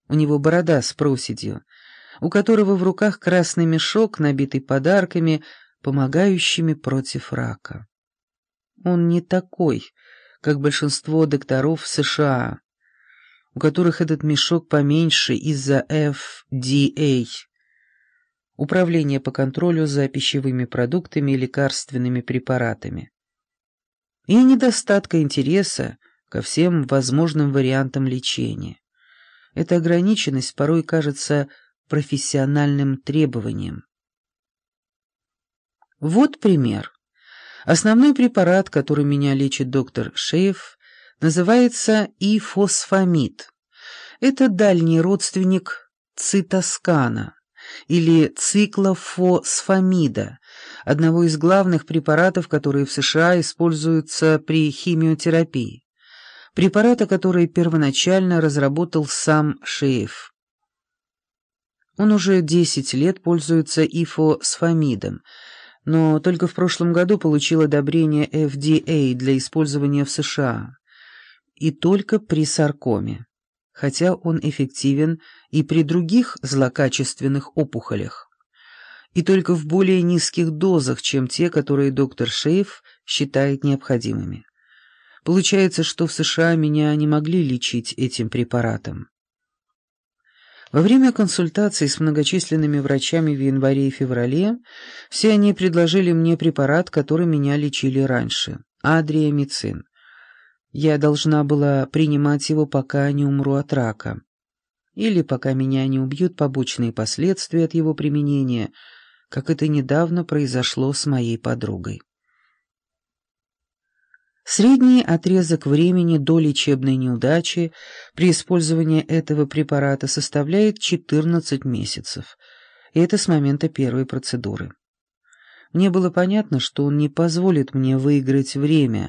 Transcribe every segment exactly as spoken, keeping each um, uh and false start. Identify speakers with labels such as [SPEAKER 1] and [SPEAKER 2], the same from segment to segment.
[SPEAKER 1] у него борода с проседью, у которого в руках красный мешок, набитый подарками, помогающими против рака. Он не такой, как большинство докторов в США, у которых этот мешок поменьше из-за эф ди эй, Управление по контролю за пищевыми продуктами и лекарственными препаратами, и недостатка интереса ко всем возможным вариантам лечения. Эта ограниченность порой кажется профессиональным требованием. Вот пример. Основной препарат, который меня лечит доктор Шейф, называется ифосфамид. Это дальний родственник цитоскана или циклофосфамида, одного из главных препаратов, которые в США используются при химиотерапии. Препарата, который первоначально разработал сам Шейф. Он уже десять лет пользуется ифосфамидом, но только в прошлом году получил одобрение эф ди эй для использования в США. И только при саркоме, хотя он эффективен и при других злокачественных опухолях. И только в более низких дозах, чем те, которые доктор Шейф считает необходимыми. Получается, что в США меня не могли лечить этим препаратом. Во время консультаций с многочисленными врачами в январе и феврале все они предложили мне препарат, который меня лечили раньше – адриамицин. Я должна была принимать его, пока не умру от рака. Или пока меня не убьют побочные последствия от его применения, как это недавно произошло с моей подругой. Средний отрезок времени до лечебной неудачи при использовании этого препарата составляет четырнадцать месяцев, и это с момента первой процедуры. Мне было понятно, что он не позволит мне выиграть время,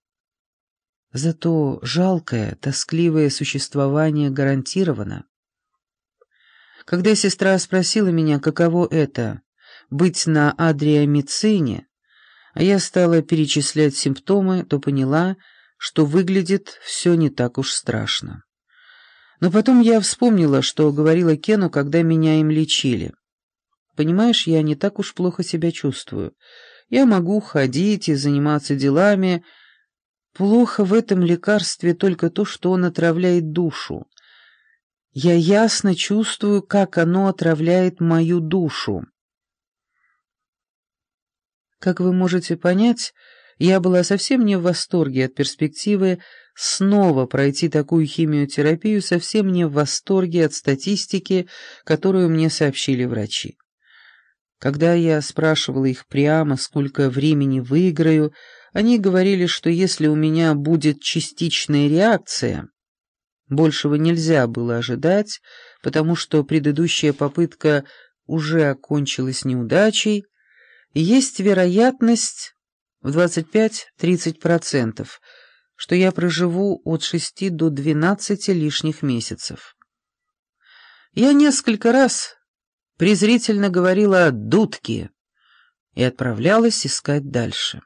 [SPEAKER 1] зато жалкое, тоскливое существование гарантировано. Когда сестра спросила меня, каково это — быть на адриамицине, а я стала перечислять симптомы, то поняла, что выглядит все не так уж страшно. Но потом я вспомнила, что говорила Кену, когда меня им лечили. Понимаешь, я не так уж плохо себя чувствую. Я могу ходить и заниматься делами. Плохо в этом лекарстве только то, что он отравляет душу. Я ясно чувствую, как оно отравляет мою душу. Как вы можете понять, я была совсем не в восторге от перспективы снова пройти такую химиотерапию, совсем не в восторге от статистики, которую мне сообщили врачи. Когда я спрашивала их прямо, сколько времени выиграю, они говорили, что если у меня будет частичная реакция, большего нельзя было ожидать, потому что предыдущая попытка уже окончилась неудачей, и есть вероятность в двадцать пять-тридцать процентов, что я проживу от шести до двенадцати лишних месяцев. Я несколько раз презрительно говорила «дудки» и отправлялась искать дальше.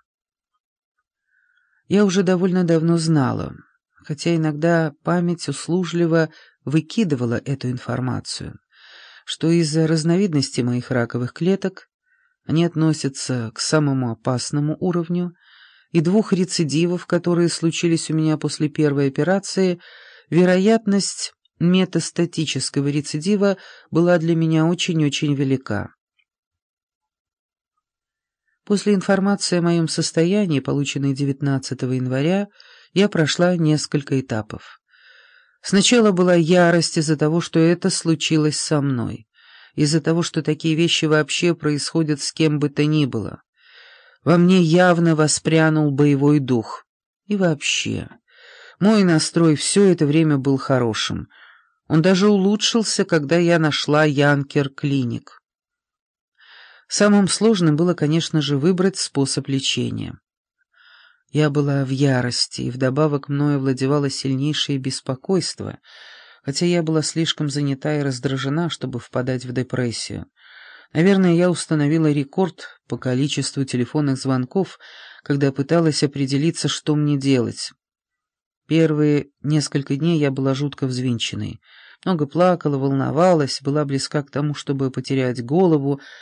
[SPEAKER 1] Я уже довольно давно знала, хотя иногда память услужливо выкидывала эту информацию, что из-за разновидности моих раковых клеток они относятся к самому опасному уровню, и двух рецидивов, которые случились у меня после первой операции, вероятность метастатического рецидива была для меня очень-очень велика. После информации о моем состоянии, полученной девятнадцатого января, я прошла несколько этапов. Сначала была ярость из-за того, что это случилось со мной, из-за того, что такие вещи вообще происходят с кем бы то ни было. Во мне явно воспрянул боевой дух. И вообще, мой настрой все это время был хорошим. Он даже улучшился, когда я нашла Янкер Клиник. Самым сложным было, конечно же, выбрать способ лечения. Я была в ярости, и вдобавок мною овладевало сильнейшее беспокойство, хотя я была слишком занята и раздражена, чтобы впадать в депрессию. Наверное, я установила рекорд по количеству телефонных звонков, когда пыталась определиться, что мне делать. Первые несколько дней я была жутко взвинченной. Много плакала, волновалась, была близка к тому, чтобы потерять голову,